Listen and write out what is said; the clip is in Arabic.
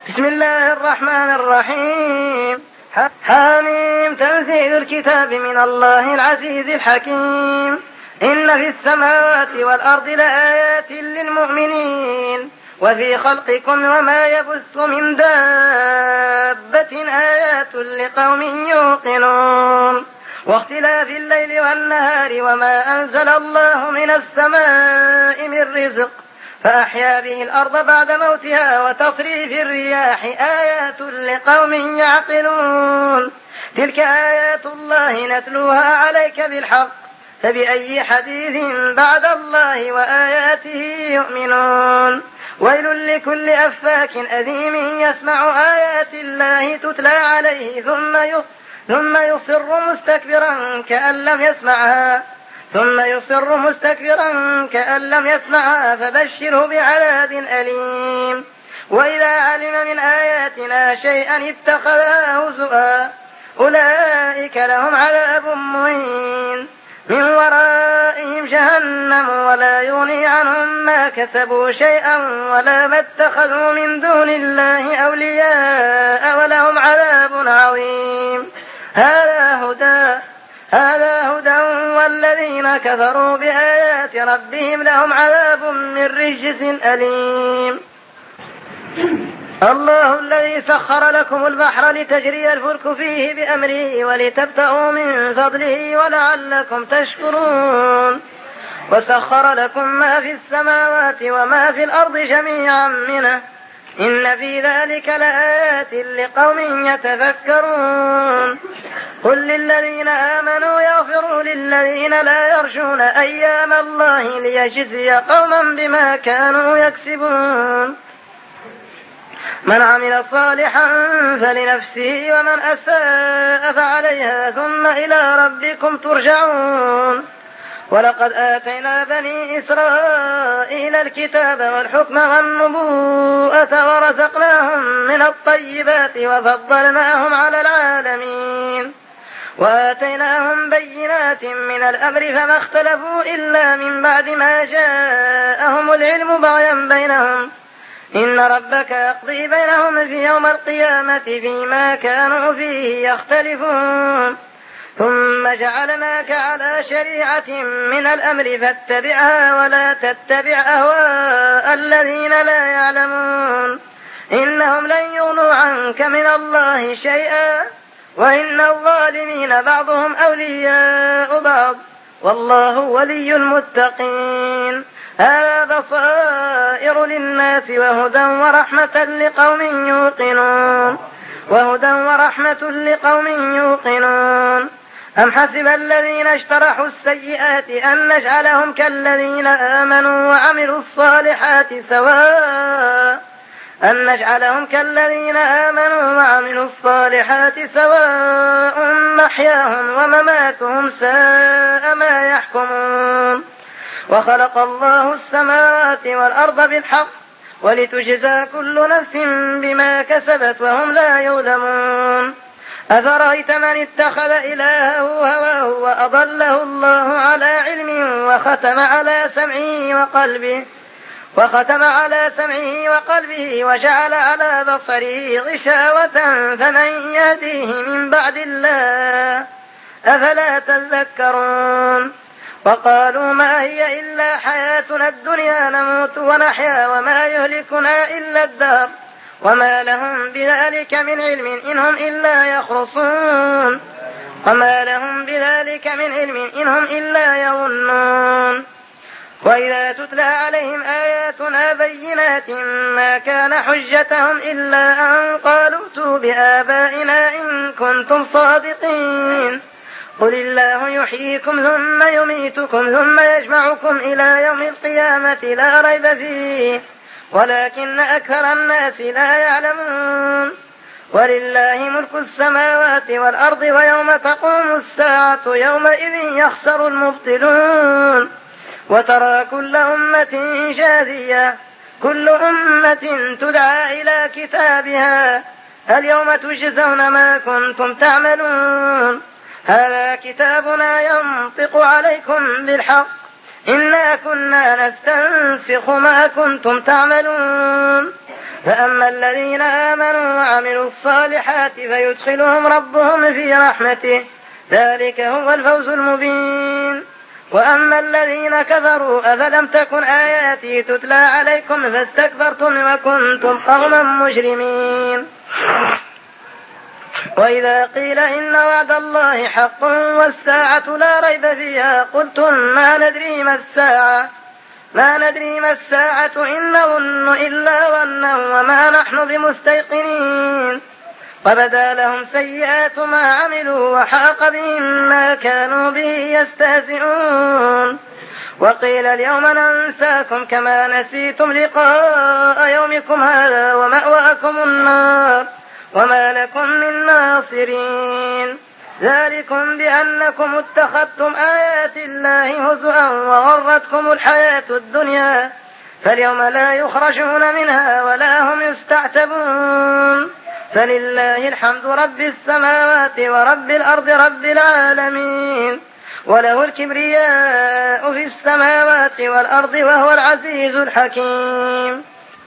بسم الله الرحمن الرحيم. حاميم. تنزيل الكتاب من الله العزيز الحكيم. إن في السماوات والأرض لآيات للمؤمنين وفي خلقكم وما يبث من دابة آيات لقوم يوقنون واختلاف الليل والنهار وما أنزل الله من السماء من رزق فأحيا به الأرض بعد موتها وتصريف الرياح آيات لقوم يعقلون. تلك آيات الله نتلوها عليك بالحق فبأي حديث بعد الله وآياته يؤمنون. ويل لكل أفاك أثيم يسمع آيات الله تتلى عليه ثم يصر مستكبرا كأن لم يسمعها فبشره بعذاب أليم. وإذا علم من آياتنا شيئا اتخذها هزؤا أولئك لهم عذاب مهين من ورائهم جهنم ولا يغني عنهم ما كسبوا شيئا ولا ما اتخذوا من دون الله أولياء ولهم عذاب عظيم. هذا هدى والذين كفروا بآيات ربهم لهم عذاب من رجس أليم. الله الذي سخر لكم البحر لتجري الفلك فيه بأمره ولتبتغوا من فضله ولعلكم تشكرون. وسخر لكم ما في السماوات وما في الأرض جميعا منه إن في ذلك لآيات لقوم يتفكرون. قل للذين آمنوا يغفروا للذين لا يرجون أيام الله ليجزي قوما بما كانوا يكسبون. من عمل صالحا فلنفسه ومن أساء فعليها ثم إلى ربكم ترجعون. ولقد آتينا بني إسرائيل الكتاب والحكم والنبوءة ورزقناهم من الطيبات وفضلناهم على العالمين وآتيناهم بينات من الأمر فما اختلفوا إلا من بعد ما جاءهم العلم بغيا بينهم إن ربك يقضي بينهم في يوم القيامة فيما كانوا فيه يختلفون. ثم جعلناك على شريعة من الأمر فاتبعها ولا تتبع أهواء الذين لا يعلمون إنهم لن يغنوا عنك من الله شيئا وإن الظالمين بعضهم أولياء بعض والله ولي المتقين. هذا بصائر للناس وهدى ورحمة لقوم يوقنون. أم حسب الذين اجترحوا السيئات أن نجعلهم كالذين آمنوا وعملوا الصالحات سواء محياهم ومماتهم ساء ما يحكمون. وخلق الله السماوات والأرض بالحق ولتجزى كل نفس بما كسبت وهم لا يظلمون. أفرأيت من اتخذ إلهه هواه وأضله الله على علم وختم على سمعه وقلبه وجعل على بصره غشاوة فمن يهديه من بعد الله أفلا تذكرون. وقالوا ما هي إلا حياتنا الدنيا نموت ونحيا وما يهلكنا إلا الدهر وما لهم بذلك من علم إنهم إلا يظنون. وإذا تتلى عليهم آياتنا بينات ما كان حجتهم إلا أن قالوا ائتوا بآبائنا إن كنتم صادقين. قل الله يحييكم ثم يميتكم ثم يجمعكم إلى يوم القيامة لا ريب فيه ولكن أكثر الناس لا يعلمون. ولله ملك السماوات والأرض ويوم تقوم الساعة يومئذ يخسر المبطلون. وترى كل أمة جاثية كل أمة تدعى إلى كتابها اليوم تجزون ما كنتم تعملون. هذا كتابنا ينطق عليكم بالحق إنا كنا نستنسخ ما كنتم تعملون. فأما الذين آمنوا وعملوا الصالحات فيدخلهم ربهم في رحمته ذلك هو الفوز المبين. وأما الذين كفروا أفلم تكن آياتي تتلى عليكم فاستكبرتم وكنتم قوما مجرمين. وإذا قيل إن وعد الله حق والساعة لا ريب فيها قلتم ما ندري ما الساعة إن نظن إلا ظنا وما نحن بمستيقنين. وبدا لهم سيئات ما عملوا وحاق بهم ما كانوا به يستهزئون. وقيل اليوم ننساكم كما نسيتم لقاء يومكم هذا ومأواكم النار وما لكم من ناصرين. ذلكم بأنكم اتخذتم آيات الله هزؤا وغرتكم الحياة الدنيا فاليوم لا يخرجون منها ولا هم يستعتبون. فلله الحمد رب السماوات ورب الأرض رب العالمين وله الكبرياء في السماوات والأرض وهو العزيز الحكيم.